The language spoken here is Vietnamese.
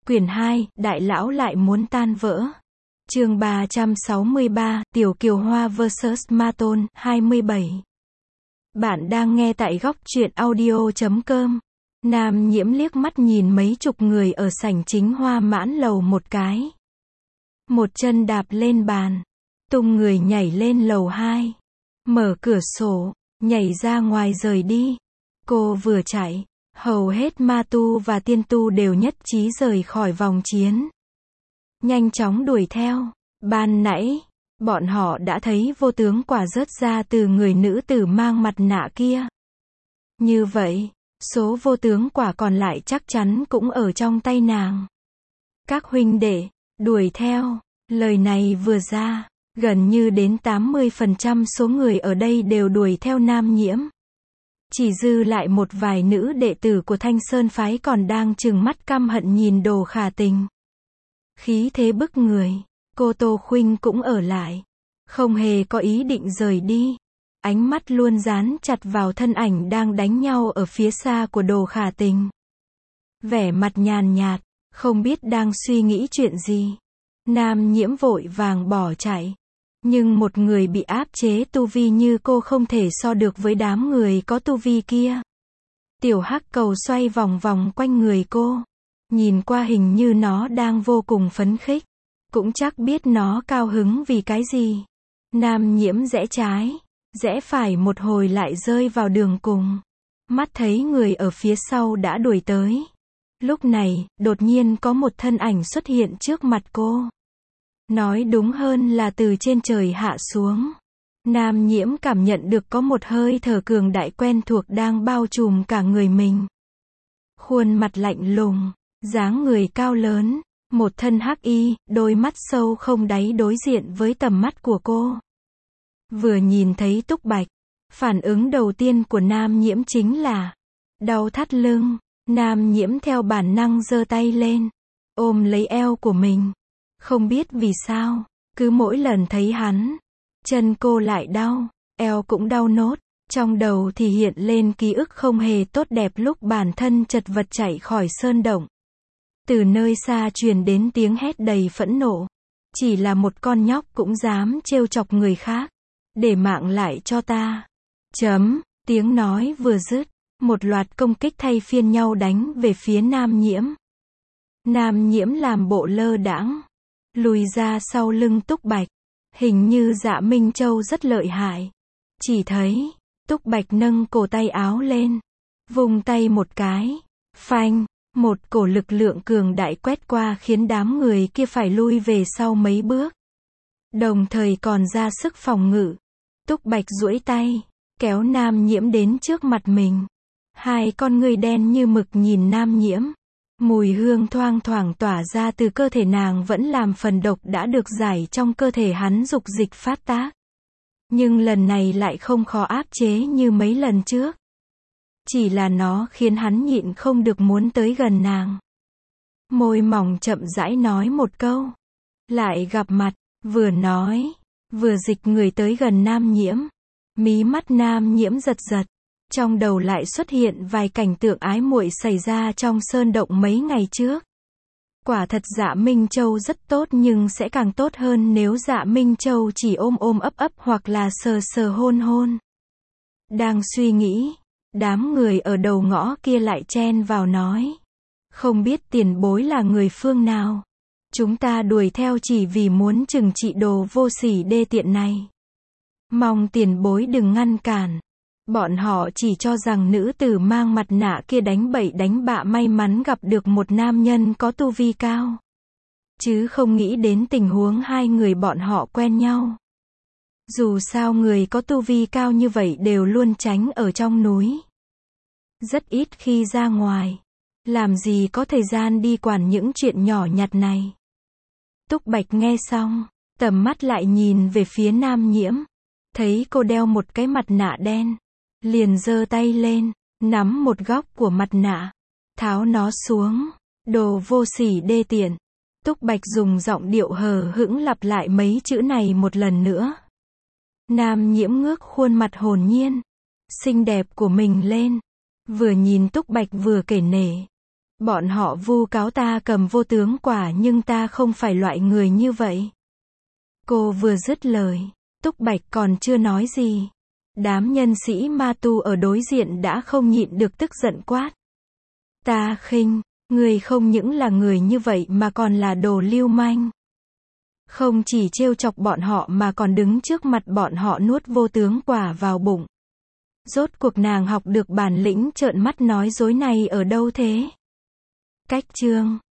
Quyển 2, Đại lão lại muốn tan vỡ. Chương 363, Tiểu Kiều Hoa vs Ma Tôn, 27. Bạn đang nghe tại góc truyện audio.com. Nam Nhiễm liếc mắt nhìn mấy chục người ở sảnh chính Hoa Mãn lầu một cái. Một chân đạp lên bàn, tung người nhảy lên lầu 2. Mở cửa sổ, nhảy ra ngoài rời đi. Cô vừa chạy, hầu hết ma tu và tiên tu đều nhất trí rời khỏi vòng chiến. Nhanh chóng đuổi theo. Ban nãy, bọn họ đã thấy vô tướng quả rớt ra từ người nữ tử mang mặt nạ kia. Như vậy, số vô tướng quả còn lại chắc chắn cũng ở trong tay nàng. Các huynh đệ, đuổi theo. Lời này vừa ra, gần như đến 80% số người ở đây đều đuổi theo Nam Nhiễm. Chỉ dư lại một vài nữ đệ tử của Thanh Sơn phái còn đang trừng mắt căm hận nhìn Đồ Khả Tình. Khí thế bức người, cô Tô Khuynh cũng ở lại, không hề có ý định rời đi. Ánh mắt luôn dán chặt vào thân ảnh đang đánh nhau ở phía xa của Đồ Khả Tình. Vẻ mặt nhàn nhạt, không biết đang suy nghĩ chuyện gì. Nam Nhiễm vội vàng bỏ chạy. Nhưng một người bị áp chế tu vi như cô không thể so được với đám người có tu vi kia. Tiểu hắc cầu xoay vòng vòng quanh người cô. Nhìn qua hình như nó đang vô cùng phấn khích. Cũng chắc biết nó cao hứng vì cái gì. Nam Nhiễm rẽ trái, rẽ phải một hồi lại rơi vào đường cùng. Mắt thấy người ở phía sau đã đuổi tới. Lúc này, đột nhiên có một thân ảnh xuất hiện trước mặt cô. Nói đúng hơn là từ trên trời hạ xuống. Nam Nhiễm cảm nhận được có một hơi thở cường đại quen thuộc đang bao trùm cả người mình. Khuôn mặt lạnh lùng, dáng người cao lớn, một thân hắc y, đôi mắt sâu không đáy đối diện với tầm mắt của cô. Vừa nhìn thấy Túc Bạch, phản ứng đầu tiên của Nam Nhiễm chính là đau thắt lưng. Nam Nhiễm theo bản năng giơ tay lên, ôm lấy eo của mình. Không biết vì sao, cứ mỗi lần thấy hắn, chân cô lại đau, eo cũng đau nốt. Trong đầu thì hiện lên ký ức không hề tốt đẹp lúc bản thân chật vật chạy khỏi sơn động. Từ nơi xa truyền đến tiếng hét đầy phẫn nộ. Chỉ là một con nhóc cũng dám trêu chọc người khác. Để mạng lại cho ta. Tiếng nói vừa dứt, một loạt công kích thay phiên nhau đánh về phía Nam Nhiễm. Nam Nhiễm làm bộ lơ đãng, lùi ra sau lưng Túc Bạch. Hình như Dạ Minh Châu rất lợi hại. Chỉ thấy, Túc Bạch nâng cổ tay áo lên, vùng tay một cái, phanh, một cổ lực lượng cường đại quét qua khiến đám người kia phải lui về sau mấy bước. Đồng thời còn ra sức phòng ngự. Túc Bạch duỗi tay, kéo Nam Nhiễm đến trước mặt mình. Hai con ngươi đen như mực nhìn Nam Nhiễm. Mùi hương thoang thoảng tỏa ra từ cơ thể nàng vẫn làm phần độc đã được giải trong cơ thể hắn dục dịch phát tác. Nhưng lần này lại không khó áp chế như mấy lần trước. Chỉ là nó khiến hắn nhịn không được muốn tới gần nàng. Môi mỏng chậm rãi nói một câu. Lại gặp mặt, vừa nói, vừa dịch người tới gần Nam Nhiễm. Mí mắt Nam Nhiễm giật giật. Trong đầu lại xuất hiện vài cảnh tượng ái muội xảy ra trong sơn động mấy ngày trước. Quả thật Dạ Minh Châu rất tốt nhưng sẽ càng tốt hơn nếu Dạ Minh Châu chỉ ôm ôm ấp ấp hoặc là sờ sờ hôn hôn. Đang suy nghĩ, đám người ở đầu ngõ kia lại chen vào nói. Không biết tiền bối là người phương nào. Chúng ta đuổi theo chỉ vì muốn trừng trị đồ vô sỉ đê tiện này. Mong tiền bối đừng ngăn cản. Bọn họ chỉ cho rằng nữ tử mang mặt nạ kia đánh bậy đánh bạ may mắn gặp được một nam nhân có tu vi cao. Chứ không nghĩ đến tình huống hai người bọn họ quen nhau. Dù sao người có tu vi cao như vậy đều luôn tránh ở trong núi. Rất ít khi ra ngoài. Làm gì có thời gian đi quản những chuyện nhỏ nhặt này. Túc Bạch nghe xong, tầm mắt lại nhìn về phía Nam Nhiễm. Thấy cô đeo một cái mặt nạ đen. Liền giơ tay lên, nắm một góc của mặt nạ, tháo nó xuống. Đồ vô sỉ đê tiện. Túc Bạch dùng giọng điệu hờ hững lặp lại mấy chữ này một lần nữa. Nam Nhiễm ngước khuôn mặt hồn nhiên, xinh đẹp của mình lên. Vừa nhìn Túc Bạch vừa kể nể. Bọn họ vu cáo ta cầm vô tướng quả nhưng ta không phải loại người như vậy. Cô vừa dứt lời, Túc Bạch còn chưa nói gì. Đám nhân sĩ ma tu ở đối diện đã không nhịn được tức giận quát. Ta khinh, người không những là người như vậy mà còn là đồ lưu manh. Không chỉ trêu chọc bọn họ mà còn đứng trước mặt bọn họ nuốt vô tướng quả vào bụng. Rốt cuộc nàng học được bản lĩnh trợn mắt nói dối này ở đâu thế? Cách chương